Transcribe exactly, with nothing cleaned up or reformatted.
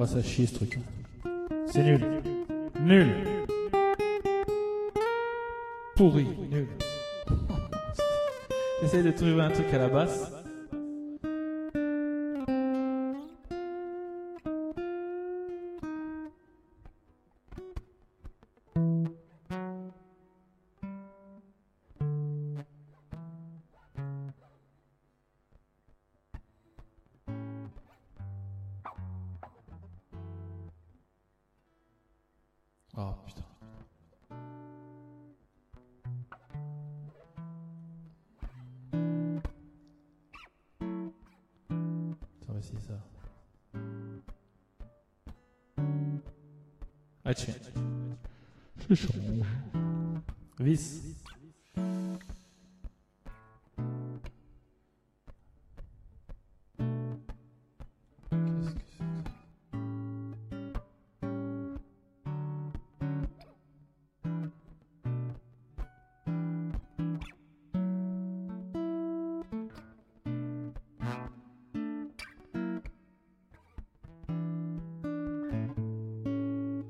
Oh, ça chie ce truc. C'est nul. Nul. Pourri. Nul. J'essaie de trouver un truc à la basse. Oh putain. Attends, essayer ça. Ah, tiens. C'est chaud. Vis.